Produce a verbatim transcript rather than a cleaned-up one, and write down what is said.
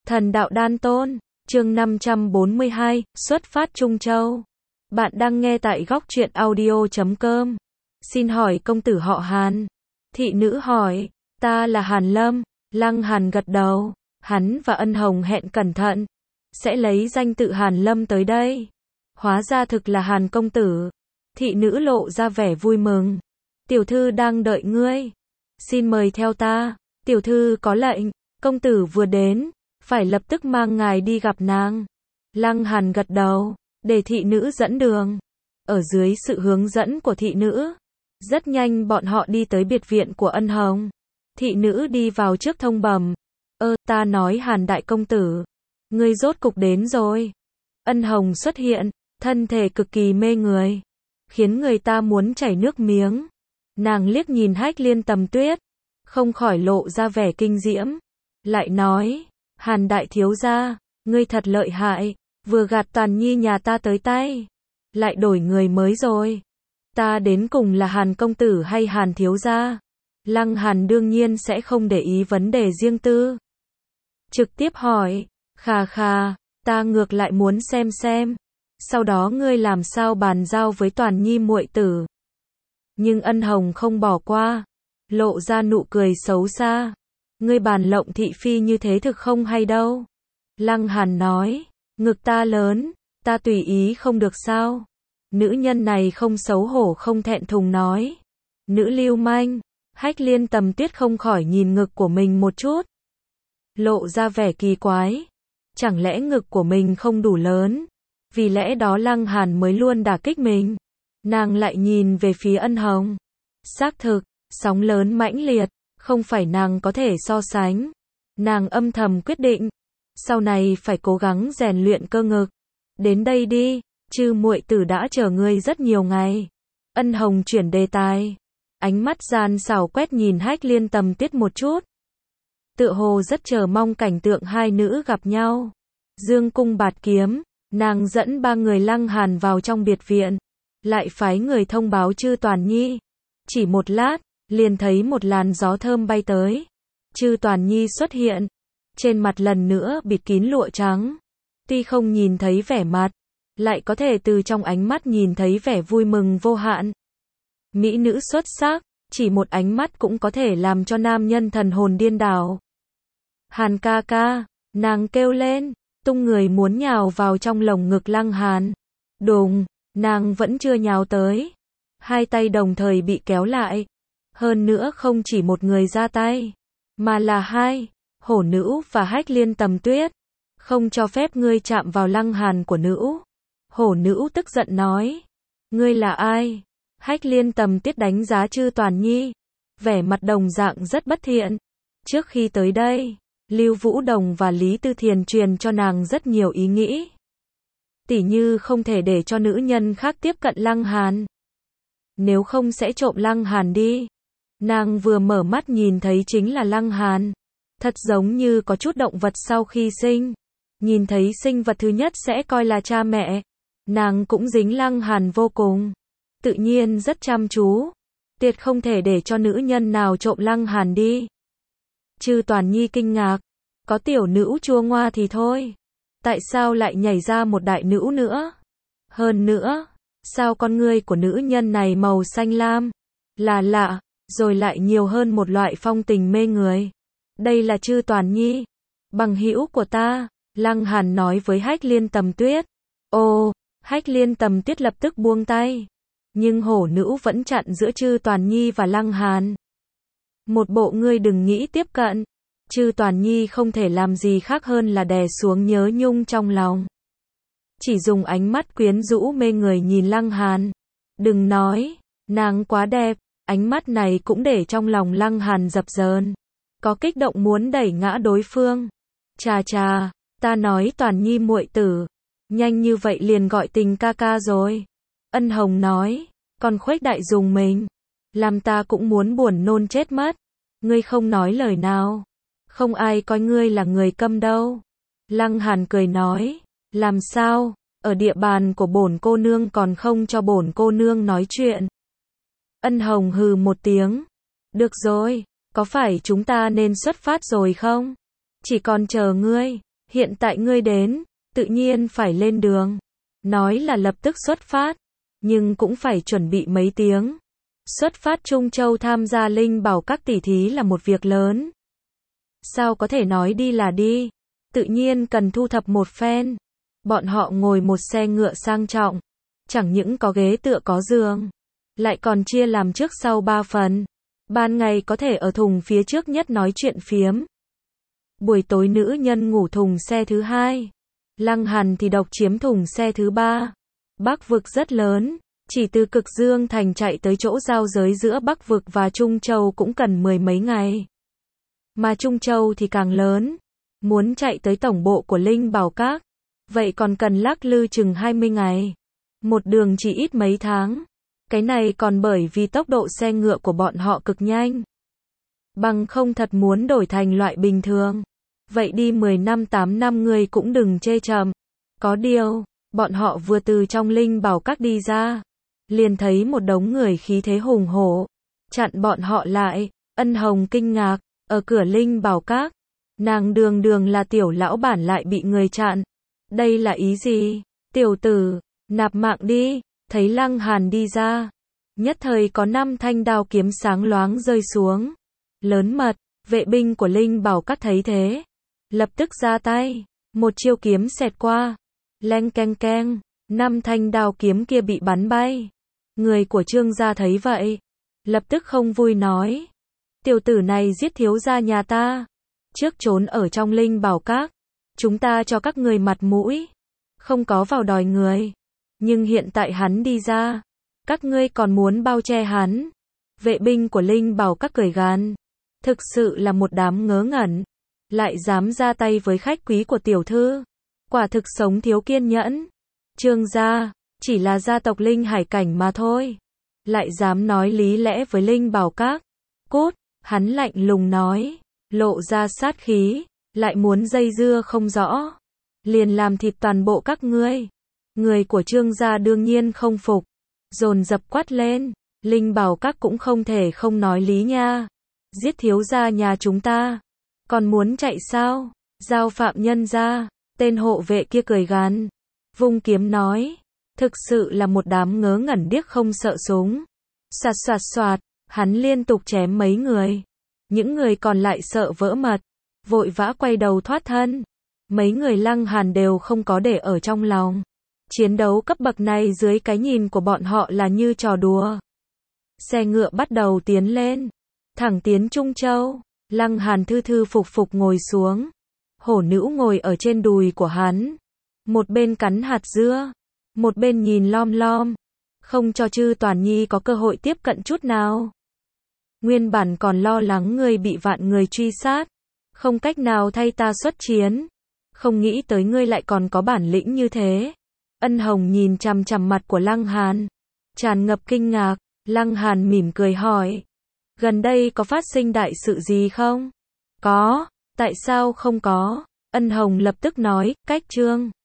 Thần đạo đan tôn, chương năm trăm bốn mươi hai, xuất phát Trung Châu. Bạn đang nghe tại góc truyện audio chấm com. Xin hỏi công tử họ Hàn? Thị nữ hỏi, ta là Hàn Lâm. Lăng Hàn gật đầu, hắn và Ân Hồng hẹn cẩn thận, sẽ lấy danh tự Hàn Lâm tới đây. Hóa ra thực là Hàn công tử. Thị nữ lộ ra vẻ vui mừng. Tiểu thư đang đợi ngươi. Xin mời theo ta. Tiểu thư có lệnh, công tử vừa đến, phải lập tức mang ngài đi gặp nàng. Lăng Hàn gật đầu, để thị nữ dẫn đường. Ở dưới sự hướng dẫn của thị nữ, rất nhanh bọn họ đi tới biệt viện của Ân Hồng. Thị nữ đi vào trước thông bẩm, ơ, ta nói Hàn đại công tử, ngươi rốt cục đến rồi. Ân Hồng xuất hiện, thân thể cực kỳ mê người, khiến người ta muốn chảy nước miếng. Nàng liếc nhìn Hách Liên Tầm Tuyết, không khỏi lộ ra vẻ kinh diễm, lại nói, Hàn đại thiếu gia, ngươi thật lợi hại, vừa gạt Toàn Nhi nhà ta tới tay, lại đổi người mới rồi. Ta đến cùng là Hàn công tử hay Hàn thiếu gia? Lăng Hàn đương nhiên sẽ không để ý vấn đề riêng tư, trực tiếp hỏi, khà khà, ta ngược lại muốn xem xem, sau đó ngươi làm sao bàn giao với Toàn Nhi muội tử. Nhưng Ân Hồng không bỏ qua, lộ ra nụ cười xấu xa. Ngươi bàn lộng thị phi như thế thực không hay đâu. Lăng Hàn nói, ngực ta lớn, ta tùy ý không được sao? Nữ nhân này không xấu hổ không thẹn thùng nói. Nữ lưu manh. Hách Liên Tầm Tuyết không khỏi nhìn ngực của mình một chút, lộ ra vẻ kỳ quái. Chẳng lẽ ngực của mình không đủ lớn, vì lẽ đó Lăng Hàn mới luôn đả kích mình? Nàng lại nhìn về phía Ân Hồng. Xác thực, sóng lớn mãnh liệt, không phải nàng có thể so sánh. Nàng âm thầm quyết định, sau này phải cố gắng rèn luyện cơ ngực. Đến đây đi, chư muội tử đã chờ ngươi rất nhiều ngày. Ân Hồng chuyển đề tài, ánh mắt gian xảo quét nhìn Hách Liên Tầm Tuyết một chút, tựa hồ rất chờ mong cảnh tượng hai nữ gặp nhau. Dương cung bạt kiếm, nàng dẫn ba người Lăng Hàn vào trong biệt viện, lại phái người thông báo chư Toàn Nhi. Chỉ một lát, liền thấy một làn gió thơm bay tới. Chư Toàn Nhi xuất hiện, trên mặt lần nữa bịt kín lụa trắng. Tuy không nhìn thấy vẻ mặt, lại có thể từ trong ánh mắt nhìn thấy vẻ vui mừng vô hạn. Mỹ nữ xuất sắc, chỉ một ánh mắt cũng có thể làm cho nam nhân thần hồn điên đảo. Hàn ca ca, nàng kêu lên, tung người muốn nhào vào trong lồng ngực Lăng Hàn. Đùng, nàng vẫn chưa nhào tới. Hai tay đồng thời bị kéo lại. Hơn nữa không chỉ một người ra tay, mà là hai, hổ nữ và Hách Liên Tầm Tuyết. Không cho phép ngươi chạm vào Lăng Hàn của nữ. Hổ nữ tức giận nói, ngươi là ai? Hách Liên Tầm Tuyết đánh giá chư Toàn Nhi, vẻ mặt đồng dạng rất bất thiện. Trước khi tới đây, Lưu Vũ Đồng và Lý Tư Thiền truyền cho nàng rất nhiều ý nghĩ, tỉ như không thể để cho nữ nhân khác tiếp cận Lăng Hàn, nếu không sẽ trộm Lăng Hàn đi. Nàng vừa mở mắt nhìn thấy chính là Lăng Hàn, thật giống như có chút động vật sau khi sinh, nhìn thấy sinh vật thứ nhất sẽ coi là cha mẹ. Nàng cũng dính Lăng Hàn vô cùng, tự nhiên rất chăm chú, tuyệt không thể để cho nữ nhân nào trộm Lăng Hàn đi. Chư Toàn Nhi kinh ngạc, có tiểu nữ chua ngoa thì thôi, tại sao lại nhảy ra một đại nữ nữa? Hơn nữa, sao con ngươi của nữ nhân này màu xanh lam, là lạ, rồi lại nhiều hơn một loại phong tình mê người. Đây là chư Toàn Nhi, bằng hữu của ta, Lăng Hàn nói với Hách Liên Tầm Tuyết. Ồ, Hách Liên Tầm Tuyết lập tức buông tay, nhưng hổ nữ vẫn chặn giữa chư Toàn Nhi và Lăng Hàn. Một bộ ngươi đừng nghĩ tiếp cận. Chư Toàn Nhi không thể làm gì khác hơn là đè xuống nhớ nhung trong lòng, chỉ dùng ánh mắt quyến rũ mê người nhìn Lăng Hàn. Đừng nói, nàng quá đẹp, ánh mắt này cũng để trong lòng Lăng Hàn dập dờn, có kích động muốn đẩy ngã đối phương. Chà chà, ta nói Toàn Nhi muội tử, nhanh như vậy liền gọi tình ca ca rồi. Ân Hồng nói, còn khuếch đại dùng mình, làm ta cũng muốn buồn nôn chết mất. Ngươi không nói lời nào, không ai coi ngươi là người câm đâu. Lăng Hàn cười nói, làm sao, ở địa bàn của bổn cô nương còn không cho bổn cô nương nói chuyện. Ân Hồng hừ một tiếng, được rồi, có phải chúng ta nên xuất phát rồi không? Chỉ còn chờ ngươi. Hiện tại ngươi đến, tự nhiên phải lên đường. Nói là lập tức xuất phát, nhưng cũng phải chuẩn bị mấy tiếng. Xuất phát Trung Châu tham gia Linh Bảo các tỷ thí là một việc lớn. Sao có thể nói đi là đi, tự nhiên cần thu thập một phen. Bọn họ ngồi một xe ngựa sang trọng, chẳng những có ghế tựa có giường, lại còn chia làm trước sau ba phần. Ban ngày có thể ở thùng phía trước nhất nói chuyện phiếm. Buổi tối nữ nhân ngủ thùng xe thứ hai. Lăng Hàn thì độc chiếm thùng xe thứ ba. Bắc vực rất lớn, chỉ từ Cực Dương Thành chạy tới chỗ giao giới giữa Bắc vực và Trung Châu cũng cần mười mấy ngày. Mà Trung Châu thì càng lớn, muốn chạy tới tổng bộ của Linh Bảo Các, vậy còn cần lắc lư chừng hai mươi ngày. Một đường chỉ ít mấy tháng. Cái này còn bởi vì tốc độ xe ngựa của bọn họ cực nhanh. Bằng không thật muốn đổi thành loại bình thường, vậy đi mười năm tám năm người cũng đừng chê chậm. Có điều, bọn họ vừa từ trong Linh Bảo Các đi ra, liền thấy một đống người khí thế hùng hổ, chặn bọn họ lại. Ân Hồng kinh ngạc, ở cửa Linh Bảo Các, nàng đường đường là tiểu lão bản lại bị người chặn. Đây là ý gì? Tiểu tử, nạp mạng đi. Thấy Lăng Hàn đi ra, nhất thời có năm thanh đao kiếm sáng loáng rơi xuống. Lớn mật, vệ binh của Linh Bảo Các thấy thế, lập tức ra tay, một chiêu kiếm xẹt qua, leng keng keng, năm thanh đao kiếm kia bị bắn bay. Người của Trương gia thấy vậy, lập tức không vui nói: tiểu tử này giết thiếu gia nhà ta, trước trốn ở trong Linh Bảo Các, chúng ta cho các người mặt mũi, không có vào đòi người. Nhưng hiện tại hắn đi ra, các ngươi còn muốn bao che hắn. Vệ binh của Linh Bảo Các cười gằn, thực sự là một đám ngớ ngẩn, lại dám ra tay với khách quý của tiểu thư, quả thực sống thiếu kiên nhẫn. Trương gia, chỉ là gia tộc Linh Hải cảnh mà thôi, lại dám nói lý lẽ với Linh Bảo Các. Cút, hắn lạnh lùng nói, lộ ra sát khí, lại muốn dây dưa không rõ, liền làm thịt toàn bộ các ngươi. Người của Trương gia đương nhiên không phục, dồn dập quát lên, Linh Bảo Các cũng không thể không nói lý nha. Giết thiếu gia nhà chúng ta, còn muốn chạy sao? Giao phạm nhân ra. Tên hộ vệ kia cười gằn, vung kiếm nói, thực sự là một đám ngớ ngẩn điếc không sợ súng. Soạt soạt soạt, hắn liên tục chém mấy người. Những người còn lại sợ vỡ mật, vội vã quay đầu thoát thân. Mấy người Lăng Hàn đều không có để ở trong lòng. Chiến đấu cấp bậc này dưới cái nhìn của bọn họ là như trò đùa. Xe ngựa bắt đầu tiến lên, thẳng tiến Trung Châu. Lăng Hàn thư thư phục phục ngồi xuống. Hổ nữ ngồi ở trên đùi của hắn, một bên cắn hạt dưa, một bên nhìn lom lom, không cho Trư Toàn Nhi có cơ hội tiếp cận chút nào. Nguyên bản còn lo lắng ngươi bị vạn người truy sát, không cách nào thay ta xuất chiến, không nghĩ tới ngươi lại còn có bản lĩnh như thế. Ân Hồng nhìn chằm chằm mặt của Lăng Hàn, tràn ngập kinh ngạc. Lăng Hàn mỉm cười hỏi, gần đây có phát sinh đại sự gì không? Có, tại sao không có? Ân Hồng lập tức nói, cách Trương